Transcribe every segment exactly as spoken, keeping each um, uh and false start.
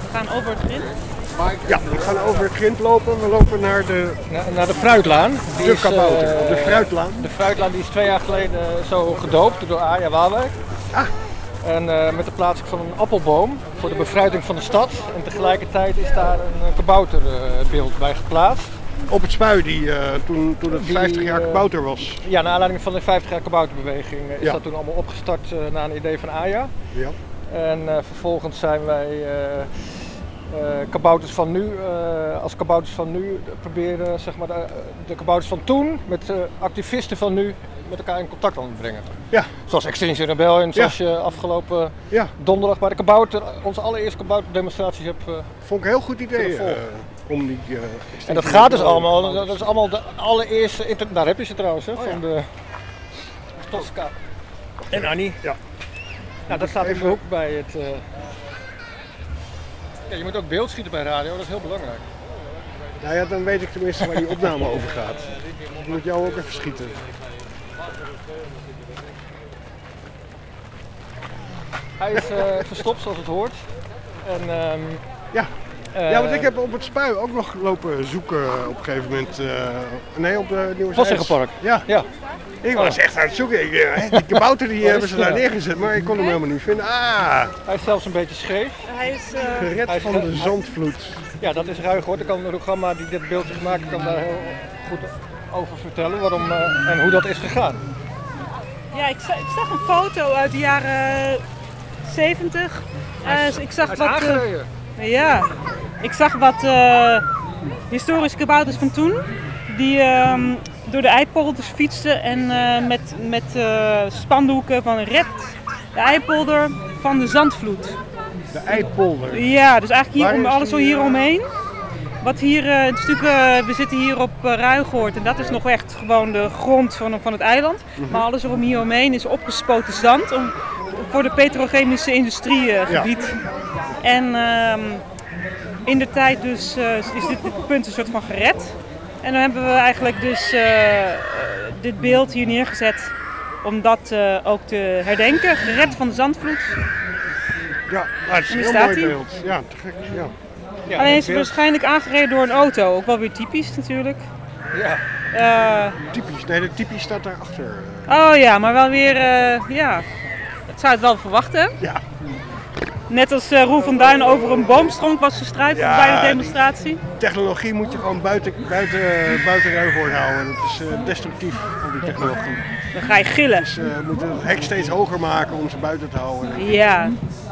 We gaan over het grind. Ja, we gaan over het grind lopen. We lopen naar de, Na, naar de fruitlaan. Die de is, kabouter, uh, de fruitlaan. De fruitlaan die is twee jaar geleden zo gedoopt door Aja Waalwijk. Ah. En uh, met de plaatsing van een appelboom voor de befruiting van de stad. En tegelijkertijd is daar een kabouterbeeld bij geplaatst. Op het spui die uh, toen, toen het Die, vijftig jaar uh, kabouter was. Ja, naar aanleiding van de vijftig jaar kabouterbeweging is Ja. dat toen allemaal opgestart uh, naar een idee van Aja. Ja. En uh, vervolgens zijn wij uh, uh, kabouters van nu, uh, als kabouters van nu proberen zeg maar, de, de kabouters van toen met uh, activisten van nu met elkaar in contact aan te brengen. Ja. Zoals Extinction Rebellion, zoals Ja. je afgelopen Ja. donderdag bij de kabouter, onze allereerste kabouterdemonstraties hebt uh, Vond ik een heel goed idee Kunnen volgen. uh, om die... Uh, En dat gaat dus allemaal, dat is allemaal de allereerste, inter- daar heb je ze trouwens, hè, Oh, van ja. de Tosca en Annie. Ja. Nou, dat staat in de Even- hoek bij het... Uh... Ja, je moet ook beeld schieten bij radio, dat is heel belangrijk. Nou ja, dan weet ik tenminste waar die opname over gaat. Ik moet jou ook even schieten. Hij is uh, verstopt zoals het hoort. En, um, Ja. uh, Ja, want ik heb op het spui ook nog lopen zoeken op een gegeven moment. Uh, nee, op de Nieuwe Postzeggenpark. Ja. Ja. Ik was echt aan het zoeken. Ik, uh, die kabouter die Wat hebben is ze het daar nou? neergezet, maar ik kon hem helemaal niet vinden. Ah, hij is zelfs een beetje scheef. Hij is... Uh, gered Hij is van ge- de zandvloed. Ja, dat is ruig hoor. Dan kan de programma die dit beeld heeft gemaakt kan daar heel goed over vertellen waarom uh, en hoe dat is gegaan. ja, ik zag, ik zag een foto uit de jaren zeventig. Uh, ik zag Hij is wat... uh, aangereden. Ja, ik zag wat uh, historische kabouters van toen, die uh, door de Eipolders fietsten en uh, met, met uh, spandoeken van red de Eipolder van de zandvloed. De Eipolder. Ja, dus eigenlijk Waar hier om, is alles zo die, hier uh, omheen. Wat hier, uh, het stuk, uh, we zitten hier op uh, Ruigoord en dat is nog echt gewoon de grond van, van het eiland. Mhm. Maar alles erom hier omheen is opgespoten zand om, voor de petrochemische industriegebied. Ja. En um, in de tijd dus uh, is dit, dit punt een soort van gered. En dan hebben we eigenlijk dus uh, dit beeld hier neergezet om dat uh, ook te herdenken. Gered van de zandvloed. Ja, maar het is En een daar heel mooi staat hij. beeld. Ja, te gek. Ja. Ja, Alleen het is hij beeld- waarschijnlijk aangereden door een auto. Ook wel weer typisch natuurlijk. Ja. Uh, Typisch. Nee, de typisch staat daarachter. oh ja, maar wel weer, uh, ja, dat zou het wel verwachten. Ja. Net als uh, Roel van Duin over een boomstronk was gestruikeld Ja, bij de die- demonstratie. Technologie moet je gewoon buiten, buiten, buiten Ruigoord houden. Het is uh, destructief, al die technologie. Dan ga je gillen. Dus uh, we moeten het hek steeds hoger maken om ze buiten te houden. Ja.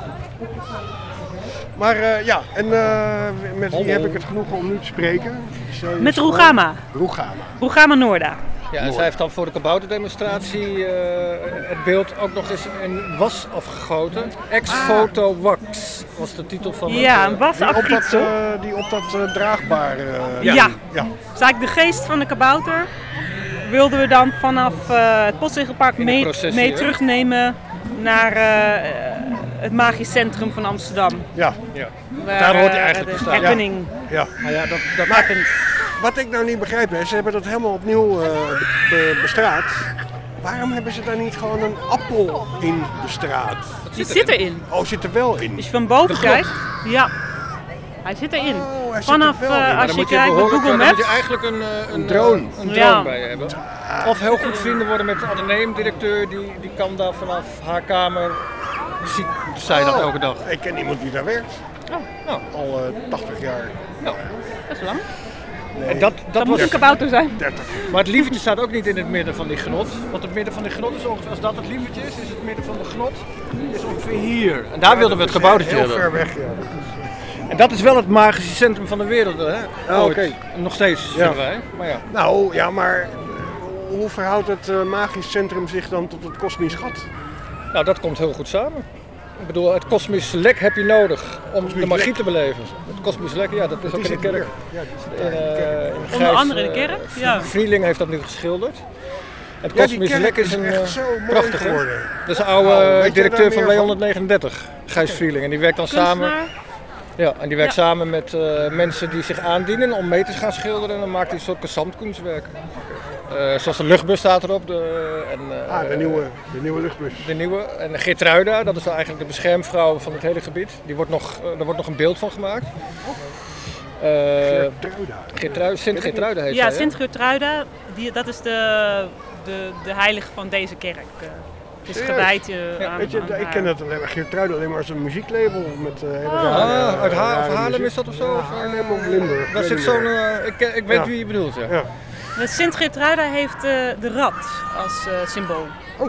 Maar uh, ja, en uh, met wie heb ik het genoegen om nu te spreken? Stel je Met voor- Roegama. Roegama. Roegama Noorda. Ja, en zij heeft dan voor de kabouterdemonstratie uh, het beeld ook nog eens in was afgegoten. Ex-foto wax was de titel van Ja, het, een uh, was Die op dat, afgietsel. uh, die op dat uh, draagbare... Uh, Ja. ja. Dat is eigenlijk de geest van de kabouter. Wilden we dan vanaf uh, het Postzegelpark In mee, een processie, mee hè? terugnemen naar uh, het magisch centrum van Amsterdam. Ja. Ja. Waar, Daar hoort hij uh, eigenlijk de te staan. happening Ja. Nou ja, dat, dat Maar- maakt Wat ik nou niet begrijp is, ze hebben dat helemaal opnieuw uh, be- bestraat. Waarom hebben ze daar niet gewoon een appel in de straat? Die zit erin. Oh, zit er wel in. Als je van boven De grot. kijkt, ja, hij zit erin. Oh, hij zit Vanaf er wel in. uh, Maar als dan je moet je kijkt bij behoorlijk- Google dan moet je Maps. eigenlijk een, uh, een, Een drone. uh, een Ja. drone bij je hebben. Of heel goed vrienden worden met de ateneumdirecteur, die, die kan daar vanaf haar kamer, ziet zij dat Oh, elke dag. Ik ken iemand die daar werkt. Oh, Nou, Al uh, tachtig jaar. nou. dat is lang. En dat, dat Dat moet was, een kabouter zijn. dertig. maar het lievertje staat ook niet in het midden van die grot. Want het midden van die grot is ongeveer, als dat het lievertje is, is het midden van de grot is ongeveer hier. En daar wilden we het kaboutertje Heel hebben. ver weg, ja. En dat is wel het magische centrum van de wereld, hè? Ah, Ooit. oké. Nog steeds, Ja. vinden wij. Maar ja. Nou, ja, maar uh, hoe verhoudt het uh, magisch centrum zich dan tot het kosmisch gat? Nou, dat komt heel goed samen. Ik bedoel, het kosmisch lek heb je nodig om Kosmisch de magie lek. te beleven. Het kosmisch lek, ja, dat is ook in de kerk. Ja, die zit In, daar in de kerk. uh, in Onder Gijs, andere in de uh, kerk, ja. Vrieling heeft dat nu geschilderd. Het Ja, die kosmisch kerk lek is is een echt uh, zo mooi prachtige. geworden. Dat is een oude Oh, weet uh, jij directeur daar van meer W van? honderdnegenendertig, Gijs Vrieling. En die werkt dan samen. Kunstenaar. Ja, en die werkt Ja. samen met uh, mensen die zich aandienen om mee te gaan schilderen. En dan maakt hij een soort gezamtkunstwerk. Uh, zoals de luchtbus staat erop. De, en, uh, ah, de nieuwe, de nieuwe luchtbus. De nieuwe. En Geertruida, dat is eigenlijk de beschermvrouw van het hele gebied. Die wordt nog, uh, daar wordt nog een beeld van gemaakt. Uh, Geertruida. Geertruida. Sint Geertruida heet Ja, zij, Sint Geertruida, die, dat is de, de, de heilige van deze kerk. Uh, het is gewijd uh, ja, aan, weet je, aan ik ken het alleen maar Geertruida alleen maar als een muzieklabel met uh, hele oh. rare, ah, uit ha rare of Haarlem muziek. is dat of zo? Ja, of, Haarlem of Limburg. Daar zit zo'n, uh, ik, ik weet ja. wie je bedoelt. Ja. Ja. De Sint Geertruida heeft uh, de rat als uh, symbool. Oh,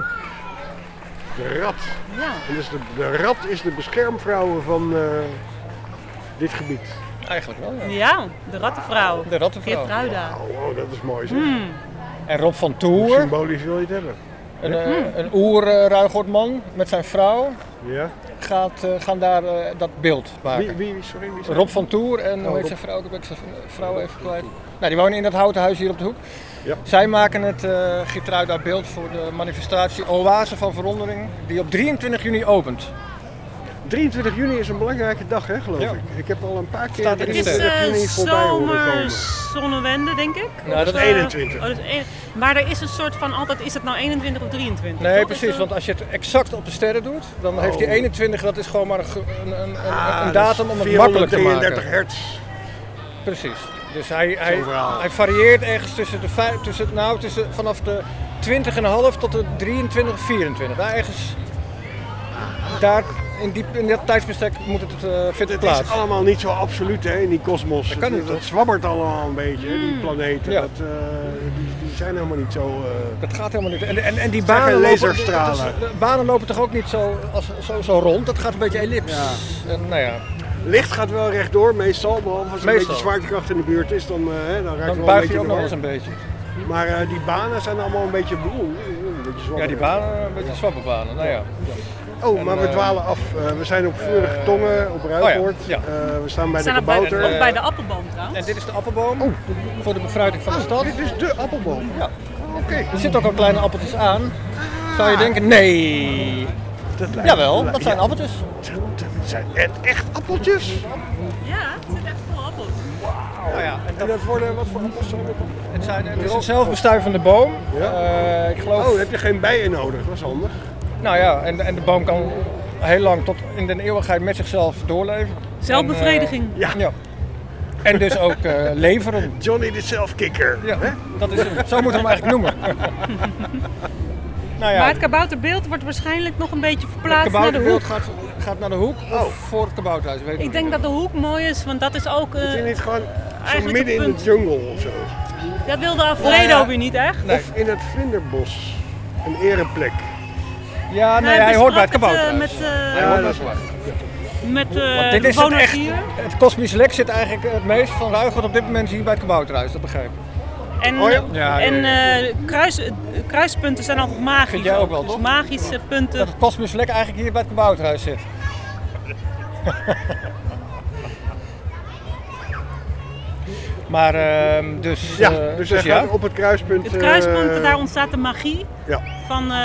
de rat. Ja. En dus de, de rat is de beschermvrouw van uh, dit gebied. Eigenlijk wel, ja. Ja, de rattenvrouw. De rattenvrouw. Geertruida. Oh, wow, dat is mooi zeg. Hmm. En Rob van Toer. Symbolisch wil je het hebben. Een, uh, hmm. een oer-Ruigoortman met zijn vrouw. Ja. Gaat, uh, gaan daar uh, dat beeld maken. Wie, wie, sorry, wie Rob van Toer en hoe oh, heet zijn vrouw? Ik ben zijn vrouw even kwijt. Nou, die wonen in dat houten huis hier op de hoek. Ja. Zij maken het uh, Geertruida beeld voor de manifestatie Oase van Verwondering, die op drieëntwintig juni opent. drieëntwintig juni is een belangrijke dag, hè, geloof ja. ik. Ik heb al een paar keer Staat drieëntwintig juni uh, voorbij horen komen. Zonnewende, denk ik. Nou, dat is eenentwintig. Oh, dat is een... Maar er is een soort van altijd, is het nou eenentwintig of drieëntwintig? Nee, precies, want als je het exact op de sterren doet, dan oh. heeft die eenentwintig, dat is gewoon maar een, een, een, ah, een datum om het makkelijk te maken. vierhonderddrieëndertig hertz. Precies. Dus hij, hij, hij varieert ergens tussen de vijf, tussen, nou, tussen, vanaf de twintig komma vijf tot de drieëntwintig, vierentwintig. Daar ergens, daar in, die, in dat tijdsbestek moet het, uh, vindt het plaats. Het is allemaal niet zo absoluut hè, in die kosmos. Dat kan niet, het, het zwabbert allemaal een beetje, mm. die planeten. Ja. Dat, uh, die, die zijn helemaal niet zo... Uh, dat gaat helemaal niet. En, en, en die banen lopen, is, de banen lopen toch ook niet zo, als, zo, zo rond? Dat gaat een beetje ellips. Ja. En, nou ja. Licht gaat wel rechtdoor, meestal, behalve als er een beetje zwaartekracht in de buurt is, dan, uh, dan raakt het wel een beetje ook nog eens een beetje. Maar uh, die banen zijn allemaal een beetje boel. Een beetje ja, die banen, een beetje zwabberbanen, nou ja. Oh, en, maar we uh, dwalen af. Uh, we zijn op Vurige Tongen, op Ruigoord. Oh ja. Ja. Uh, we staan bij we de kabouter. Ook bij de appelboom trouwens. En dit is de appelboom oh. voor de bevrijding van oh, de stad. Dit is de appelboom? Ja. Oké. Okay. Er zitten ook al kleine appeltjes aan. Ah. Zou je denken, nee. Dat lijkt, Jawel, dat zijn ja. appeltjes. Het zijn echt appeltjes? Ja, het zit echt vol appels. Wauw. Nou ja, en, dat... en dat worden, wat voor appels zijn dat? Het, zijn, het is een zelfbestuivende boom. Ja? Uh, ik geloof... Oh, heb je geen bijen nodig, dat is handig. Nou ja, en, en de boom kan heel lang tot in de eeuwigheid met zichzelf doorleven. Zelfbevrediging. En, uh, ja. ja. En dus ook uh, leveren. Johnny de Selfkicker. Ja, hè? Dat is, zo moeten we hem eigenlijk noemen. Nou ja. Maar het kabouterbeeld wordt waarschijnlijk nog een beetje verplaatst naar de hoek. Gaat, gaat naar de hoek oh. of voor het kabouterhuis? Weet ik denk niet. Dat de hoek mooi is, want dat is ook... Uh, Is niet gewoon zo midden in de jungle of zo? Dat wilde Alfredo ja. weer niet echt. Nee. Of in het vlinderbos. Een ereplek. Ja, nee, hij, hij hoort bij het kabouterhuis. Uh, met, uh, ja, dat is waar. Met uh, dit de is het, echt, hier. Het kosmisch lek zit eigenlijk het meest van Ruigoord op dit moment hier bij het kabouterhuis, dat begrijp ik. En, oh ja? Ja, en uh, kruis, kruispunten zijn altijd magisch. Vind jij ook wel, dus toch? magische punten. Dat het kosmisch lek eigenlijk hier bij het kabouterhuis zit. Maar uh, dus... Ja, uh, dus, dus hij ja. gaat op het kruispunt... Het kruispunt, uh, daar ontstaat de magie. Ja. Van... Uh,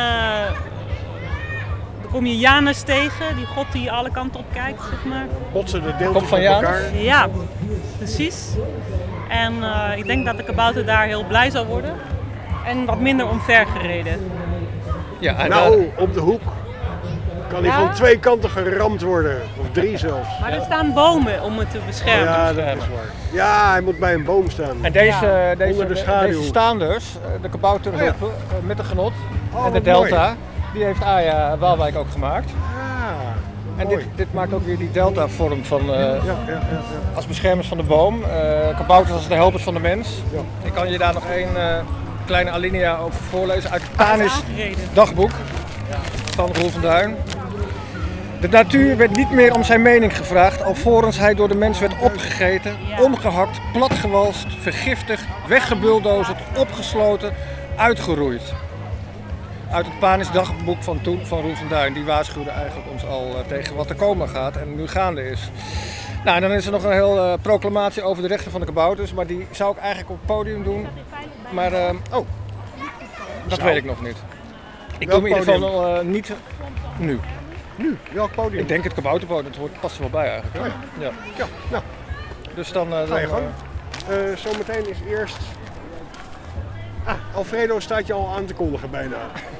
dan kom je Janus tegen, die god die alle kanten op kijkt, zeg maar. Botsen de deeltjes van elkaar. Ja, precies. En uh, ik denk dat de kabouter daar heel blij zal worden. En wat minder omvergereden. Ja, en nou, daar... op de hoek kan hij ja? van twee kanten geramd worden. Of drie zelfs. Maar er staan bomen om het te beschermen. Ja, dat is waar. Ja, hij moet bij een boom staan. En deze, ja. deze, de schaduw. deze staan dus, de kabouter oh, ja. met de genot oh, en de delta. Mooi. Die heeft Aya Waalwijk ook gemaakt. Ah, en dit, dit maakt ook weer die delta-vorm van, uh, ja, ja, ja, ja. als beschermers van de boom. Uh, kabouters als de helpers van de mens. Ja. Ik kan je daar nog één uh, kleine alinea over voorlezen uit het Panis dagboek van Roel van Duin. De natuur werd niet meer om zijn mening gevraagd, alvorens hij door de mens werd opgegeten, ja. omgehakt, platgewalst, vergiftigd, weggebuldozerd, opgesloten, uitgeroeid. Uit het Panis dagboek van toen, van Roel van Duin, die waarschuwde eigenlijk ons al uh, tegen wat er komen gaat en nu gaande is. Nou, en dan is er nog een hele uh, proclamatie over de rechten van de kabouters, maar die zou ik eigenlijk op het podium doen. Maar, uh, oh, dat zou. weet ik nog niet. Ik doe hem in ieder geval uh, niet nu. Nu? Welk podium? Ik denk het kabouterpodium, het past er wel bij eigenlijk. Oh ja. Ja. ja, nou. Dus dan... Uh, Ga je dan gang. Uh, zometeen is eerst Ah, Alfredo staat je al aan te kondigen bijna.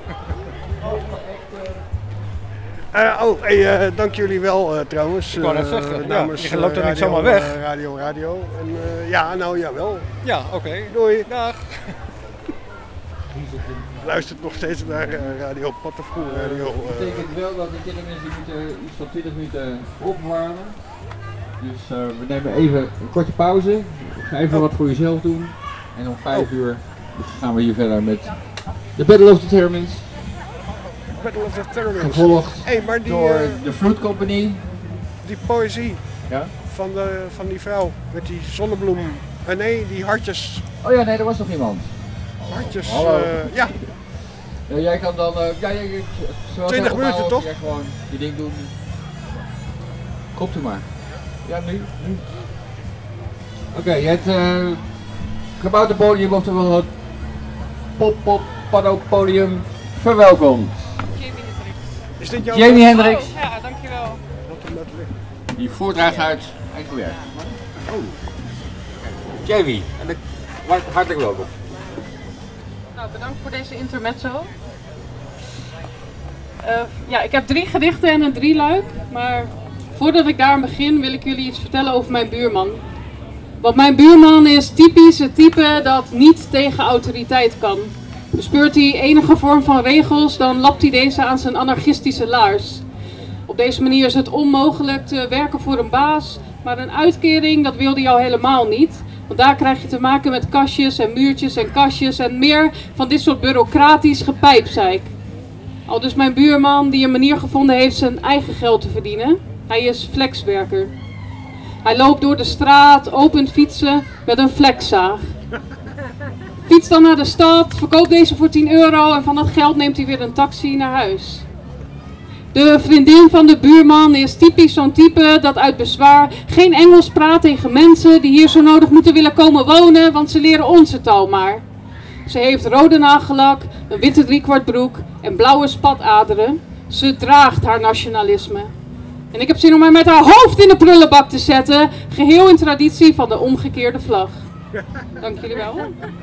Uh, oh, hey, uh, dank jullie wel uh, trouwens. Ik wou net zeggen, uh, namens, ja, je loopt er uh, niet radio, zomaar weg. Uh, radio, radio. En, uh, ja, nou jawel. Ja, oké. Okay. Doei. Dag. Luistert nog steeds naar uh, Radio Pattenvoer Radio. Uh. Dat betekent wel dat de kindermensen moeten iets van twintig minuten opwarmen. Dus uh, we nemen even een korte pauze. Ga even wat voor jezelf doen. En om vijf oh. uur gaan we hier verder met The Battle of the Thermins. Battle of the Thermins. Gevolgd hey, maar die, door uh, de Fruit Company. Die poëzie ja? van, de, van die vrouw met die zonnebloem. Uh, nee, die hartjes. Oh ja, nee, er was nog iemand. Hartjes, Hallo. Uh, ja. Ja. Jij kan dan, uh, ja, jij, twintig minuten toch? Jij gewoon je ding doen. Komt u maar. Ja, nu. nu. Oké, okay, het uh, kabouterpodium, oftewel het pop-pop-podium, verwelkomd. Jamie Hendricks. Is dit jouw Jamie Hendricks? Oh, ja, dankjewel. Die voordraagt uit Eindhoven. Oh. Jamie, en de, hartelijk welkom. Nou, bedankt voor deze intermezzo. Uh, ja, ik heb drie gedichten en een drieluik, maar voordat ik daar begin wil ik jullie iets vertellen over mijn buurman. Want mijn buurman is typisch het type dat niet tegen autoriteit kan. Bespeurt hij enige vorm van regels, dan lapt hij deze aan zijn anarchistische laars. Op deze manier is het onmogelijk te werken voor een baas, maar een uitkering dat wilde hij al helemaal niet. Want daar krijg je te maken met kastjes en muurtjes en kastjes en meer van dit soort bureaucratisch gepijpzeik. Al dus mijn buurman die een manier gevonden heeft zijn eigen geld te verdienen. Hij is flexwerker. Hij loopt door de straat, opent fietsen met een flexzaag. Fietst dan naar de stad, verkoopt deze voor tien euro en van dat geld neemt hij weer een taxi naar huis. De vriendin van de buurman is typisch zo'n type dat uit bezwaar geen Engels praat tegen mensen die hier zo nodig moeten willen komen wonen, want ze leren onze taal maar. Ze heeft rode nagellak, een witte driekwartbroek en blauwe spataderen. Ze draagt haar nationalisme. En ik heb zin om haar met haar hoofd in de prullenbak te zetten, geheel in traditie van de omgekeerde vlag. Dank jullie wel.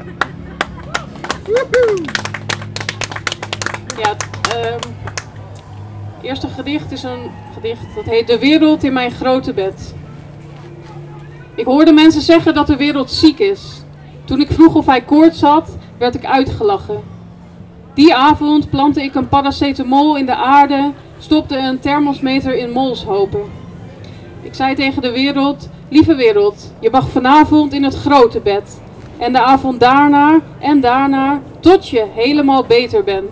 Ja, het uh, eerste gedicht is een gedicht dat heet De wereld in mijn grote bed. Ik hoorde mensen zeggen dat de wereld ziek is. Toen ik vroeg of hij koorts had, werd ik uitgelachen. Die avond plantte ik een paracetamol in de aarde, stopte een thermosmeter in molshopen. Ik zei tegen de wereld, lieve wereld, je mag vanavond in het grote bed. En de avond daarna en daarna, tot je helemaal beter bent.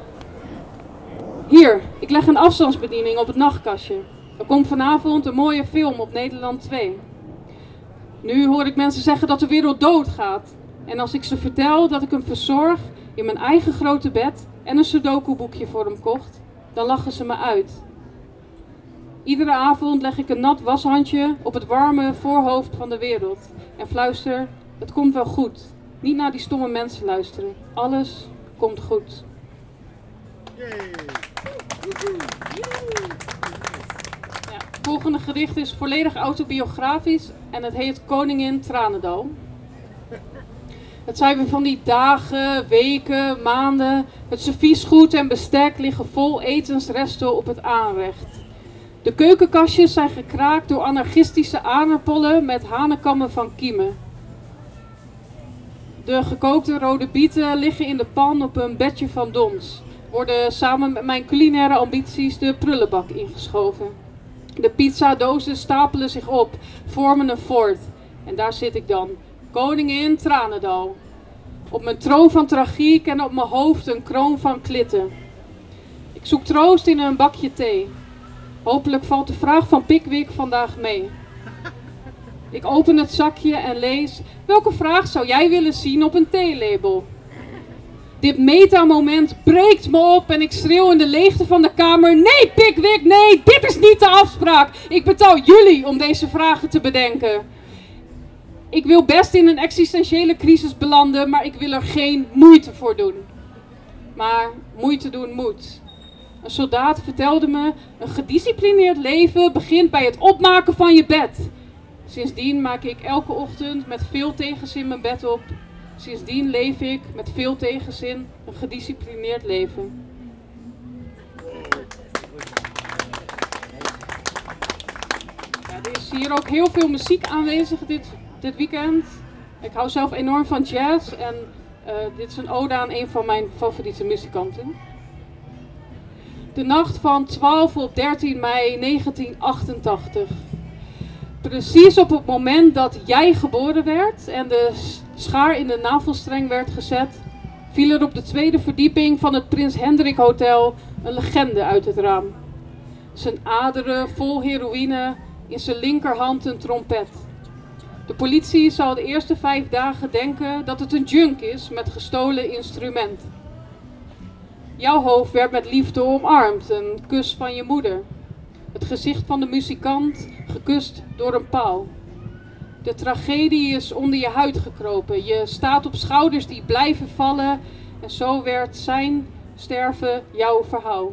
Hier, ik leg een afstandsbediening op het nachtkastje. Er komt vanavond een mooie film op Nederland twee. Nu hoor ik mensen zeggen dat de wereld doodgaat. En als ik ze vertel dat ik hem verzorg in mijn eigen grote bed en een sudoku-boekje voor hem kocht, dan lachen ze me uit. Iedere avond leg ik een nat washandje op het warme voorhoofd van de wereld en fluister, het komt wel goed. Niet naar die stomme mensen luisteren. Alles komt goed. Ja, het volgende gedicht is volledig autobiografisch en het heet Koningin Tranendal. Het zijn weer van die dagen, weken, maanden. Het serviesgoed en bestek liggen vol etensresten op het aanrecht. De keukenkastjes zijn gekraakt door anarchistische aardappelen met hanenkammen van kiemen. De gekookte rode bieten liggen in de pan op een bedje van dons. Worden samen met mijn culinaire ambities de prullenbak ingeschoven. De pizzadozen stapelen zich op, vormen een fort. En daar zit ik dan, koningin Tranendal. Op mijn troon van tragiek en op mijn hoofd een kroon van klitten. Ik zoek troost in een bakje thee. Hopelijk valt de vraag van Pickwick vandaag mee. Ik open het zakje en lees, welke vraag zou jij willen zien op een theelabel? Dit meta-moment breekt me op en ik schreeuw in de leegte van de kamer, nee Pickwick, nee, dit is niet de afspraak. Ik betaal jullie om deze vragen te bedenken. Ik wil best in een existentiële crisis belanden, maar ik wil er geen moeite voor doen. Maar moeite doen moet. Een soldaat vertelde me, een gedisciplineerd leven begint bij het opmaken van je bed. Sindsdien maak ik elke ochtend met veel tegenzin mijn bed op Sindsdien leef ik met veel tegenzin een gedisciplineerd leven. Ja, er is hier ook heel veel muziek aanwezig dit, dit weekend. Ik hou zelf enorm van jazz en uh, dit is een ode aan een van mijn favoriete muzikanten. De nacht van twaalf op dertien mei negentien achtentachtig. Precies op het moment dat jij geboren werd en de schaar in de navelstreng werd gezet, viel er op de tweede verdieping van het Prins Hendrik Hotel een legende uit het raam. Zijn aderen vol heroïne, in zijn linkerhand een trompet. De politie zal de eerste vijf dagen denken dat het een junk is met gestolen instrumenten. Jouw hoofd werd met liefde omarmd, een kus van je moeder. Het gezicht van de muzikant, gekust door een paal. De tragedie is onder je huid gekropen. Je staat op schouders die blijven vallen. En zo werd zijn sterven jouw verhaal.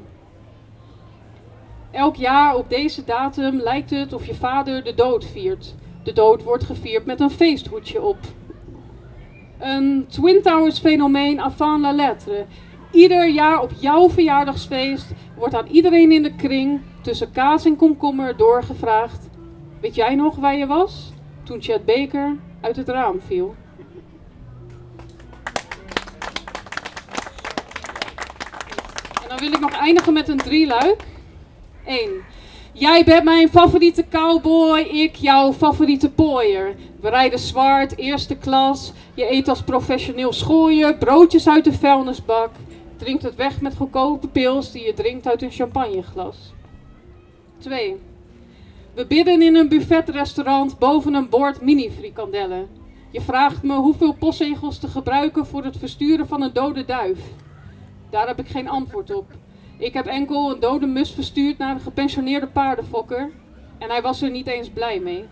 Elk jaar op deze datum lijkt het of je vader de dood viert. De dood wordt gevierd met een feesthoedje op. Een Twin Towers fenomeen avant la lettre. Ieder jaar op jouw verjaardagsfeest wordt aan iedereen in de kring tussen kaas en komkommer doorgevraagd: weet jij nog waar je was toen Chet Baker uit het raam viel? En dan wil ik nog eindigen met een drieluik. één. Jij bent mijn favoriete cowboy, ik jouw favoriete pooier. We rijden zwart, eerste klas. Je eet als professioneel schooier, broodjes uit de vuilnisbak. Drinkt het weg met goedkope pils die je drinkt uit een champagneglas. twee. We bidden in een buffetrestaurant boven een bord mini-frikandellen. Je vraagt me hoeveel postzegels te gebruiken voor het versturen van een dode duif. Daar heb ik geen antwoord op. Ik heb enkel een dode mus verstuurd naar een gepensioneerde paardenfokker. En hij was er niet eens blij mee.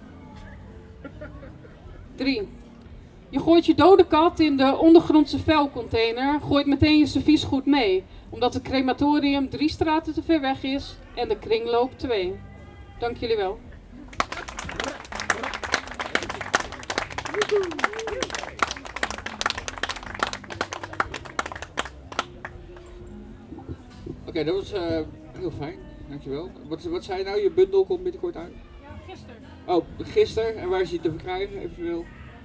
drie. Je gooit je dode kat in de ondergrondse vuilcontainer, gooit meteen je serviesgoed mee. Omdat het crematorium drie straten te ver weg is en de kringloop twee. Dank jullie wel. Oké, okay, dat was uh, heel fijn. Dankjewel. Wat, wat zei je nou? Je bundel komt binnenkort uit? Ja, gisteren. Oh, gisteren. En waar is die te verkrijgen eventueel?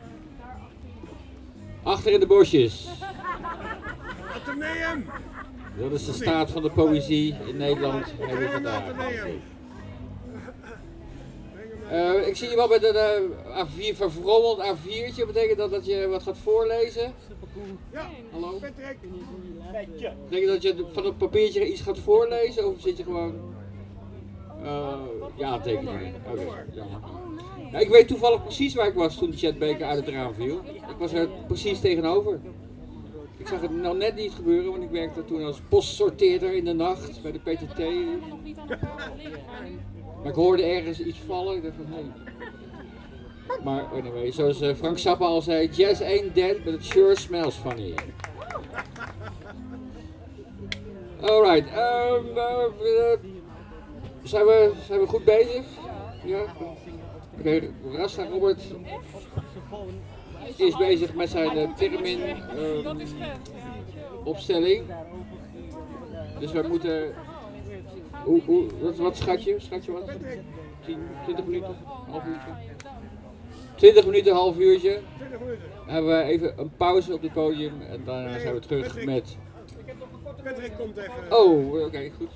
Achter in de bosjes. Atheneum! Dat is de staat van de poëzie in Nederland. Hebben we vandaag. Uh, ik zie je wel met een uh, A vier verfrommeld A viertje. Betekent dat dat je wat gaat voorlezen? Ja, hallo? Patrick. Betekent dat je van het papiertje iets gaat voorlezen? Of zit je gewoon... Uh, ja, tekeningen. Oké, okay, jammer. Ja, ik weet toevallig precies waar ik was toen Chet Baker uit het raam viel. Ik was er precies tegenover. Ik zag het nou net niet gebeuren, want ik werkte toen als postsorteerder in de nacht bij de P T T. Maar ik hoorde ergens iets vallen. Ik dacht van, hey. Maar anyway, zoals uh, Frank Zappa al zei, jazz ain't dead, but it sure smells funny. Alright, um, uh, uh, zijn, we, zijn we goed bezig? Ja? Oké, okay, Rasta Robert is bezig met zijn uh, termin um, opstelling. Dus we moeten... Hoe, hoe, wat, wat schat je? Schat je wat? tien, twintig minuten? Half uurtje? twintig minuten, half uurtje. Dan hebben we even een pauze op het podium en daarna zijn we terug met... Patrick komt even. Oh, oké, okay, goed.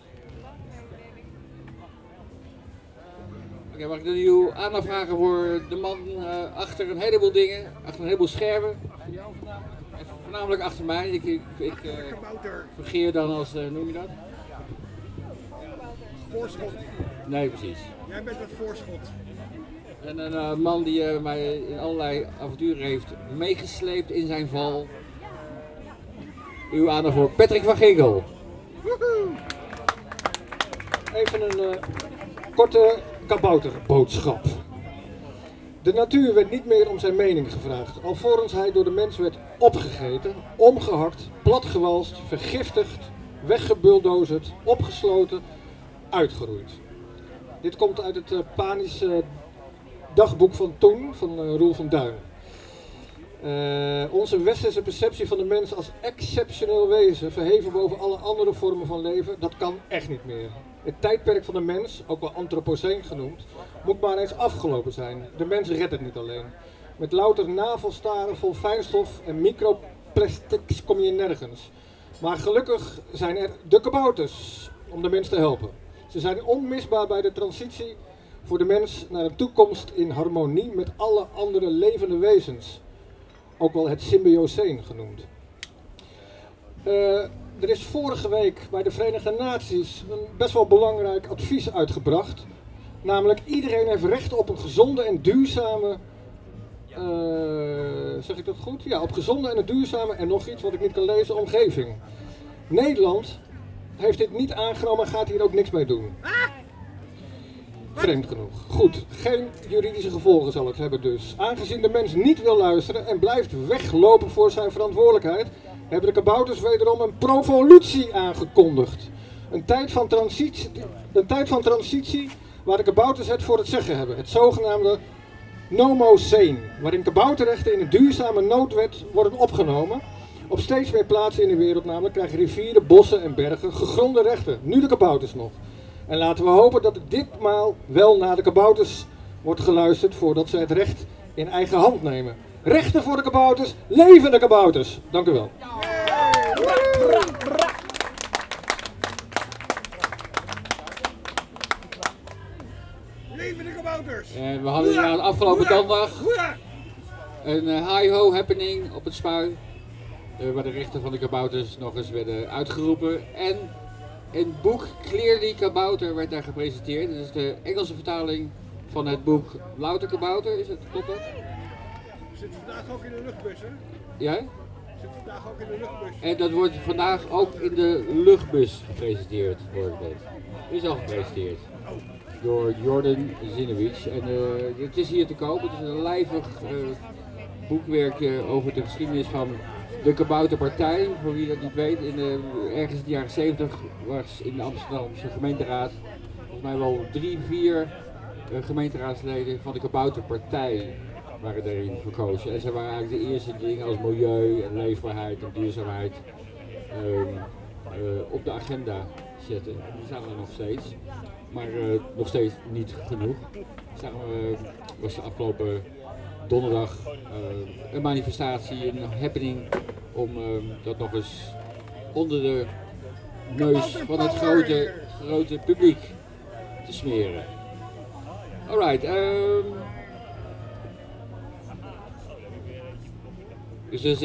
Oké, okay, mag ik dan uw aandacht vragen voor de man uh, achter een heleboel dingen, achter een heleboel schermen. En voornamelijk achter mij. Ik, ik, ik uh, vergeer dan als, uh, noem je dat? Voorschot. Nee, precies. Jij bent het voorschot. En een uh, man die uh, mij in allerlei avonturen heeft meegesleept in zijn val. Uw aandacht voor Patrick van Ginkel. Even een uh, korte kabouterboodschap. De natuur werd niet meer om zijn mening gevraagd, alvorens hij door de mens werd opgegeten, omgehakt, platgewalst, vergiftigd, weggebulldozerd, opgesloten, uitgeroeid. Dit komt uit het uh, panische dagboek van toen, van uh, Roel van Duin. Uh, onze westerse perceptie van de mens als exceptioneel wezen, verheven boven alle andere vormen van leven, dat kan echt niet meer. Het tijdperk van de mens, ook wel antropoceen genoemd, moet maar eens afgelopen zijn. De mens redt het niet alleen. Met louter navelstaren vol fijnstof en microplastics kom je nergens. Maar gelukkig zijn er de kabouters om de mens te helpen. Ze zijn onmisbaar bij de transitie voor de mens naar een toekomst in harmonie met alle andere levende wezens. Ook wel het symbioseen genoemd. Uh, er is vorige week bij de Verenigde Naties een best wel belangrijk advies uitgebracht. Namelijk, iedereen heeft recht op een gezonde en duurzame... Uh, zeg ik dat goed? Ja, op gezonde en een duurzame en nog iets wat ik niet kan lezen, omgeving. Nederland heeft dit niet aangenomen en gaat hier ook niks mee doen. Vreemd genoeg. Goed, geen juridische gevolgen zal het hebben dus. Aangezien de mens niet wil luisteren en blijft weglopen voor zijn verantwoordelijkheid, hebben de kabouters wederom een provolutie aangekondigd. Een tijd van transitie, een tijd van transitie waar de kabouters het voor het zeggen hebben. Het zogenaamde Nomoceen, waarin kabouterrechten in een duurzame noodwet worden opgenomen. Op steeds meer plaatsen in de wereld namelijk krijgen rivieren, bossen en bergen gegronde rechten. Nu de kabouters nog. En laten we hopen dat het ditmaal wel naar de kabouters wordt geluisterd voordat ze het recht in eigen hand nemen. Rechten voor de kabouters, leven de kabouters. Dank u wel. Leven de kabouters! En we hadden inderdaad afgelopen donderdag een uh, hi-ho happening op het Spui. Uh, waar de rechten van de kabouters nog eens werden uitgeroepen. En een boek Clearly Kabouter werd daar gepresenteerd. Dat is de Engelse vertaling van het boek Louter Kabouter. Is het, klopt dat? Zit vandaag ook in de luchtbus, hè? Ja? Zit vandaag ook in de luchtbus. En dat wordt vandaag ook in de luchtbus gepresenteerd, hoor ik net. Is al gepresenteerd. Door Jordan Zinovich. En uh, het is hier te koop. Het is een lijvig uh, boekwerkje over de geschiedenis van de Kabouterpartij. Voor wie dat niet weet, in de, ergens in de jaren zeventig was in de Amsterdamse gemeenteraad volgens mij wel drie, vier uh, gemeenteraadsleden van de Kabouterpartij waren daarin verkozen. En ze waren eigenlijk de eerste dingen als milieu en leefbaarheid en duurzaamheid um, uh, op de agenda zetten. En die zijn er nog steeds. Maar uh, nog steeds niet genoeg. Zagen we, was de afgelopen donderdag uh, een manifestatie, een happening om uh, dat nog eens onder de neus van het grote, grote publiek te smeren. Alright. Um, dus